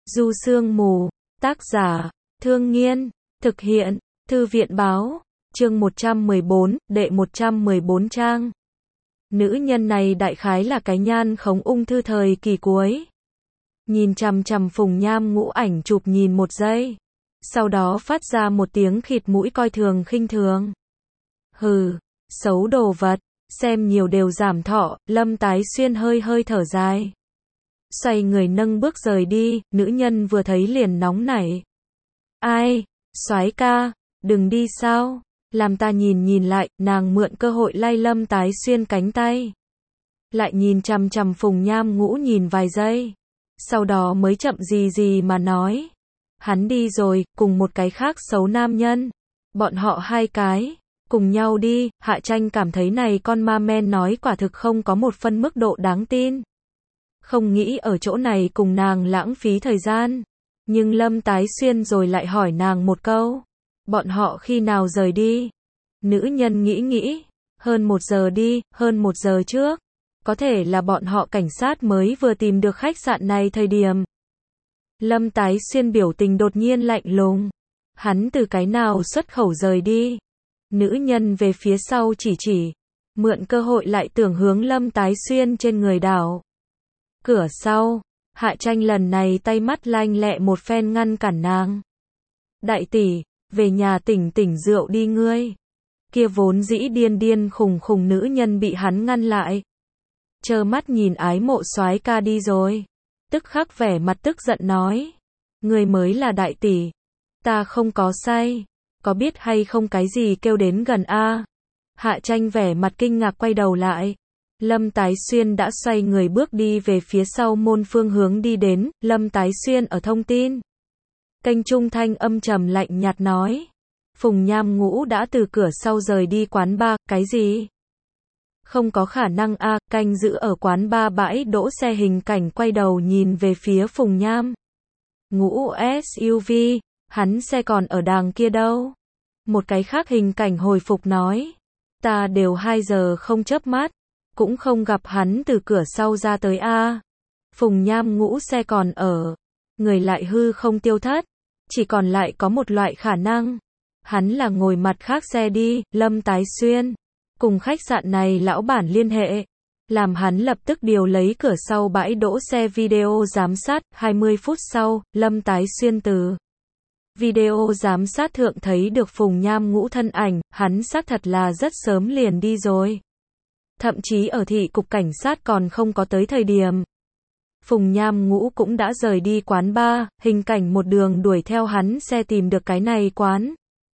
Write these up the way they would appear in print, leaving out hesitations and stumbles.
Du Sương Mù, tác giả, Thương Nghiên, thực hiện, Thư viện báo, chương 114, đệ 114 trang. Nữ nhân này đại khái là cái nhan khống ung thư thời kỳ cuối. Nhìn chằm chằm Phùng Nham Ngũ ảnh chụp nhìn một giây. Sau đó phát ra một tiếng khịt mũi coi thường khinh thường. Hừ, xấu đồ vật, xem nhiều đều giảm thọ, Lâm Tái Xuyên hơi hơi thở dài. Xoay người nâng bước rời đi, nữ nhân vừa thấy liền nóng nảy. Ai, soái ca, đừng đi sao, làm ta nhìn lại, nàng mượn cơ hội lay Lâm Tái Xuyên cánh tay. Lại nhìn chằm chằm Phùng Nham Ngũ nhìn vài giây. Sau đó mới chậm gì mà nói. Hắn đi rồi, cùng một cái khác xấu nam nhân. Bọn họ hai cái, cùng nhau đi, Hạ Tranh cảm thấy này con ma men nói quả thực không có một phân mức độ đáng tin. Không nghĩ ở chỗ này cùng nàng lãng phí thời gian. Nhưng Lâm Tái Xuyên rồi lại hỏi nàng một câu. Bọn họ khi nào rời đi? Nữ nhân nghĩ, hơn 1 giờ đi, hơn 1 giờ trước. Có thể là bọn họ cảnh sát mới vừa tìm được khách sạn này thời điểm. Lâm Tái Xuyên biểu tình đột nhiên lạnh lùng. Hắn từ cái nào xuất khẩu rời đi? Nữ nhân về phía sau chỉ. Mượn cơ hội lại tưởng hướng Lâm Tái Xuyên trên người đảo. Cửa sau, Hạ Tranh lần này tay mắt lanh lẹ một phen ngăn cản nàng. Đại tỷ, về nhà tỉnh rượu đi ngươi. Kia vốn dĩ điên khùng nữ nhân bị hắn ngăn lại. Trơ mắt nhìn ái mộ soái ca đi rồi. Tức khắc vẻ mặt tức giận nói. Ngươi mới là đại tỷ. Ta không có say. Có biết hay không cái gì kêu đến gần a? Hạ Tranh vẻ mặt kinh ngạc quay đầu lại. Lâm Tái Xuyên đã xoay người bước đi về phía sau môn phương hướng đi đến. Lâm Tái Xuyên ở thông tin kênh trung thanh âm trầm lạnh nhạt nói. Phùng Nham Ngũ đã từ cửa sau rời đi quán bar, cái gì? Không có khả năng a, canh giữ ở quán bar bãi đỗ xe hình cảnh quay đầu nhìn về phía Phùng Nham Ngũ SUV, hắn xe còn ở đàng kia đâu? Một cái khác hình cảnh hồi phục nói. Ta đều 2 giờ không chớp mắt, cũng không gặp hắn từ cửa sau ra tới a. Phùng Nham Ngũ xe còn ở, người lại hư không tiêu thất, chỉ còn lại có một loại khả năng. Hắn là ngồi mặt khác xe đi. Lâm Tái Xuyên cùng khách sạn này lão bản liên hệ, làm hắn lập tức điều lấy cửa sau bãi đỗ xe video giám sát. 20 phút sau, Lâm Tái Xuyên từ video giám sát thượng thấy được Phùng Nham Ngũ thân ảnh, hắn xác thật là rất sớm liền đi rồi. Thậm chí ở thị cục cảnh sát còn không có tới thời điểm. Phùng Nham Ngũ cũng đã rời đi quán bar, hình cảnh một đường đuổi theo hắn xe tìm được cái này quán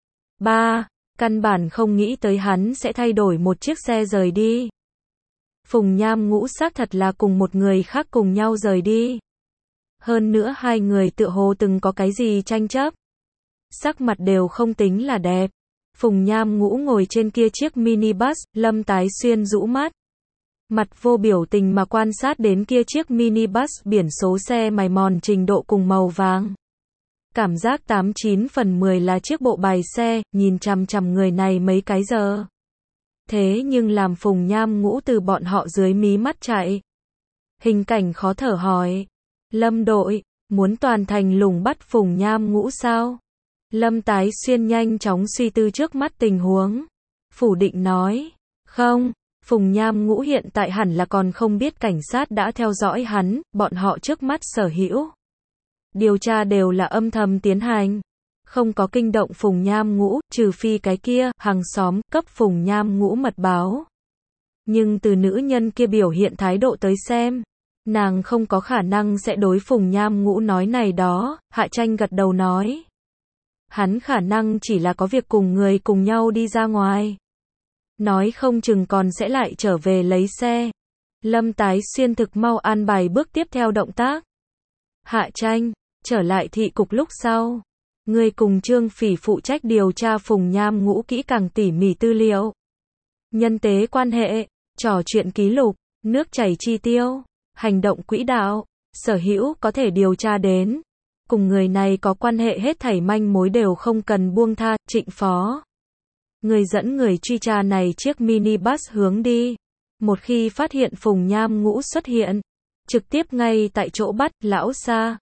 bar, căn bản không nghĩ tới hắn sẽ thay đổi một chiếc xe rời đi. Phùng Nham Ngũ xác thật là cùng một người khác cùng nhau rời đi. Hơn nữa hai người tựa hồ từng có cái gì tranh chấp. Sắc mặt đều không tính là đẹp. Phùng Nham Ngũ ngồi trên kia chiếc minibus, Lâm Tái Xuyên rũ mắt. Mặt vô biểu tình mà quan sát đến kia chiếc minibus biển số xe mài mòn trình độ cùng màu vàng. Cảm giác 89 phần 10 là chiếc bộ bài xe, nhìn chằm chằm người này mấy cái giờ. Thế nhưng làm Phùng Nham Ngũ từ bọn họ dưới mí mắt chạy. Hình cảnh khó thở hỏi. Lâm đội, muốn toàn thành lùng bắt Phùng Nham Ngũ sao? Lâm Tái Xuyên nhanh chóng suy tư trước mắt tình huống. Phủ định nói. Không, Phùng Nham Ngũ hiện tại hẳn là còn không biết cảnh sát đã theo dõi hắn, bọn họ trước mắt sở hữu điều tra đều là âm thầm tiến hành. Không có kinh động Phùng Nham Ngũ, trừ phi cái kia, hàng xóm, cấp Phùng Nham Ngũ mật báo. Nhưng từ nữ nhân kia biểu hiện thái độ tới xem, nàng không có khả năng sẽ đối Phùng Nham Ngũ nói này đó. Hạ Tranh gật đầu nói. Hắn khả năng chỉ là có việc cùng người cùng nhau đi ra ngoài. Nói không chừng còn sẽ lại trở về lấy xe. Lâm Tái Xuyên thực mau an bài bước tiếp theo động tác. Hạ Tranh, trở lại thị cục lúc sau. Người cùng Trương Phỉ phụ trách điều tra Phùng Nham Ngũ kỹ càng tỉ mỉ tư liệu. Nhân tế quan hệ, trò chuyện ký lục, nước chảy chi tiêu, hành động quỹ đạo, sở hữu có thể điều tra đến. Cùng người này có quan hệ hết thảy manh mối đều không cần buông tha. Trịnh Phó, người dẫn người truy tra này chiếc minibus hướng đi. Một khi phát hiện Phùng Nham Ngũ xuất hiện, trực tiếp ngay tại chỗ bắt. Lão Sa,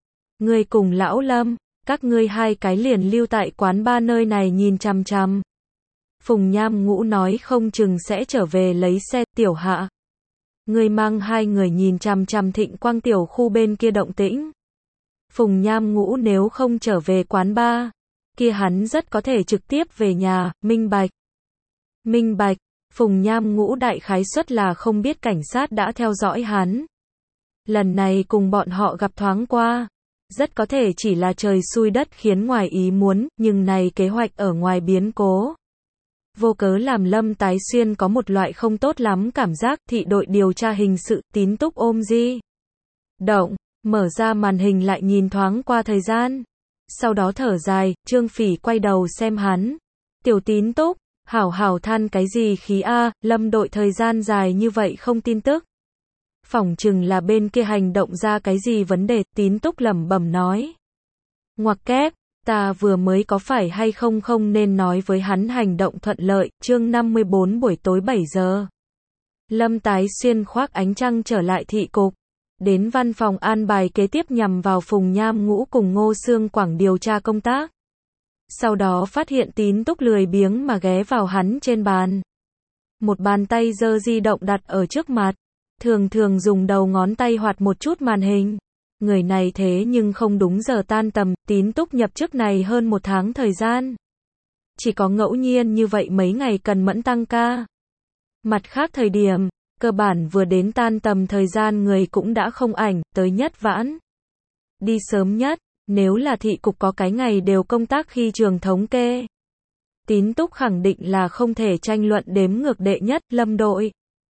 ngươi cùng lão Lâm, các ngươi hai cái liền lưu tại quán ba nơi này nhìn chằm chằm. Phùng Nham Ngũ nói không chừng sẽ trở về lấy xe. Tiểu Hạ, ngươi mang hai người nhìn chằm chằm Thịnh Quang tiểu khu bên kia động tĩnh. Phùng Nham Ngũ nếu không trở về quán ba, kia hắn rất có thể trực tiếp về nhà. Minh bạch. Minh bạch. Phùng Nham Ngũ đại khái suất là không biết cảnh sát đã theo dõi hắn. Lần này cùng bọn họ gặp thoáng qua, rất có thể chỉ là trời xui đất khiến ngoài ý muốn, nhưng này kế hoạch ở ngoài biến cố. Vô cớ làm Lâm Tái Xuyên có một loại không tốt lắm cảm giác. Thị đội điều tra hình sự Tín Túc ôm di động, mở ra màn hình lại nhìn thoáng qua thời gian. Sau đó thở dài, Trương Phỉ quay đầu xem hắn. Tiểu Tín Túc, hảo hảo than cái gì khí a, Lâm đội thời gian dài như vậy không tin tức. Phỏng chừng là bên kia hành động ra cái gì vấn đề. Tín Túc lẩm bẩm nói. Ngoặc kép, ta vừa mới có phải hay không nên nói với hắn hành động thuận lợi. Chương 54 buổi tối 7 giờ. Lâm Tái Xuyên khoác ánh trăng trở lại thị cục. Đến văn phòng an bài kế tiếp nhằm vào Phùng Nham Ngũ cùng Ngô Xương Quảng điều tra công tác. Sau đó phát hiện Tín Túc lười biếng mà ghé vào hắn trên bàn. Một bàn tay giơ di động đặt ở trước mặt. Thường thường dùng đầu ngón tay hoạt một chút màn hình. Người này thế nhưng không đúng giờ tan tầm. Tín Túc nhập chức này hơn 1 tháng thời gian. Chỉ có ngẫu nhiên như vậy mấy ngày cần mẫn tăng ca. Mặt khác thời điểm, cơ bản vừa đến tan tầm thời gian người cũng đã không ảnh, tới nhất vãn. Đi sớm nhất, nếu là thị cục có cái ngày đều công tác khi trường thống kê. Tín Túc khẳng định là không thể tranh luận đếm ngược đệ nhất. Lâm đội.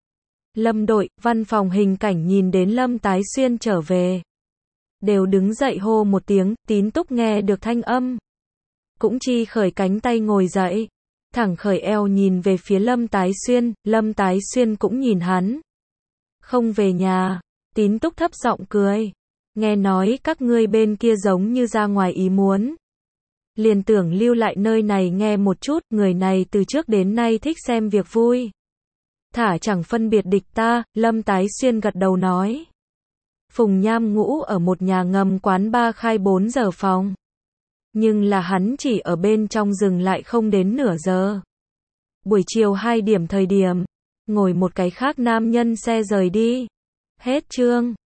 Lâm đội, văn phòng hình cảnh nhìn đến Lâm Tái Xuyên trở về. Đều đứng dậy hô một tiếng. Tín Túc nghe được thanh âm. Cũng chi khởi cánh tay ngồi dậy. Thẳng khởi eo nhìn về phía Lâm Tái Xuyên. Lâm Tái Xuyên cũng nhìn hắn. Không về nhà. Tín Túc thấp giọng cười. Nghe nói các ngươi bên kia giống như ra ngoài ý muốn. Liền tưởng lưu lại nơi này nghe một chút. Người này từ trước đến nay thích xem việc vui. Thả chẳng phân biệt địch ta. Lâm Tái Xuyên gật đầu nói. Phùng Nham Ngũ ở một nhà ngầm quán ba khai 4 giờ phòng. Nhưng là hắn chỉ ở bên trong dừng lại không đến nửa giờ. Buổi chiều 2 điểm thời điểm, ngồi một cái khác nam nhân xe rời đi. Hết chương.